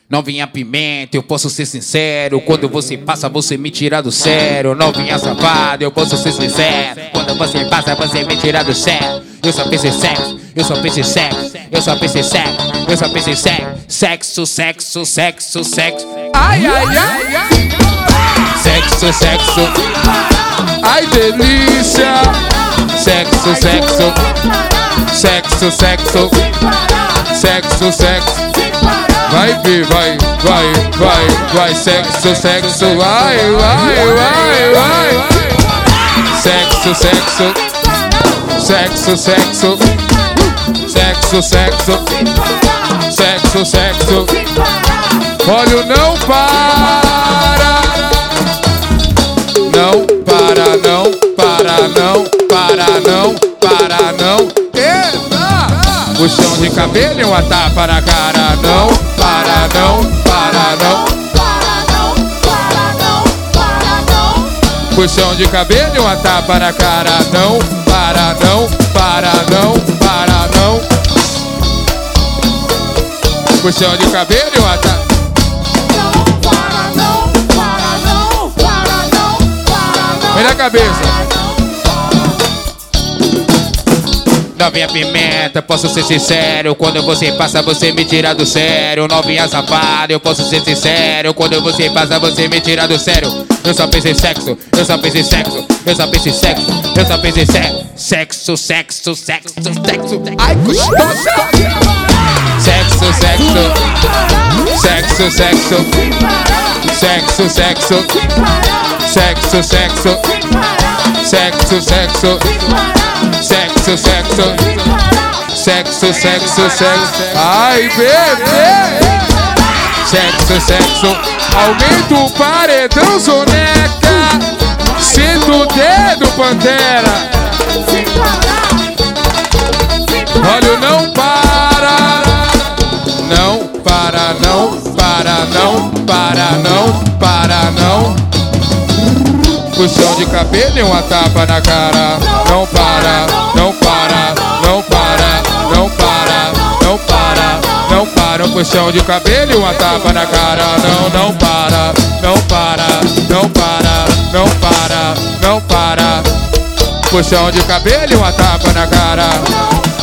Novinha pimenta, eu posso ser sincero. Quando você passa, você me tira do sério. Novinha safada, eu posso ser sincero. Quando você passa, você me tira do sério. Eu só penso em sexo, eu só penso em sexo. Eu só penso em sexo, eu só penso em sexo. Sexo, sexo, sexo, sexo. Ai, ai, ai, ai. Sexo, sexo. Ai, delícia. Sexo, sexo. Sexo, sexo. Sexo, sexo. Vai ver, vai, sexo, sexo, vai. Sexo, sexo. Sexo, sexo. Sexo, sexo. Sexo, sexo. Olha, não para. Não para, não para, não para, não para, não. Puxão de cabelo e uma tapa na cara. Não para, não para, não. Puxão de cabelo e uma tapa na cara. Não para, não para, não para, não. Puxão de cabelo e uma tapa. Vem na cabeça. Novinha pimenta, posso ser sincero. Quando você passa, você me tira do sério. Novinha safada, eu posso ser sincero. Quando você passa, você me tira do sério. Eu só penso em sexo, eu só penso em sexo. Eu só penso em sexo, eu só penso em sexo. Sexo, sexo, sexo, sexo. Ai, gostosa. Sexo, sexo. Sexo, sexo. Sexo, sexo. Sexo, sexo. Sexo, sexo. Sexo, sexo. Sexo, sexo, sexo. Ai, bebê. Sexo, sexo. Aumenta o paredão, soneca. Sinta o dedo, pantera. Olha o não para. Não para, não para, não para, não para, não. Puxão de cabelo e uma tapa na cara. Não para, não para, não para, não para, não para, não para. Um puxão de cabelo e uma tapa na cara. Não, não para, não para, não para, não para, não para. Puxão de cabelo e uma tapa na cara.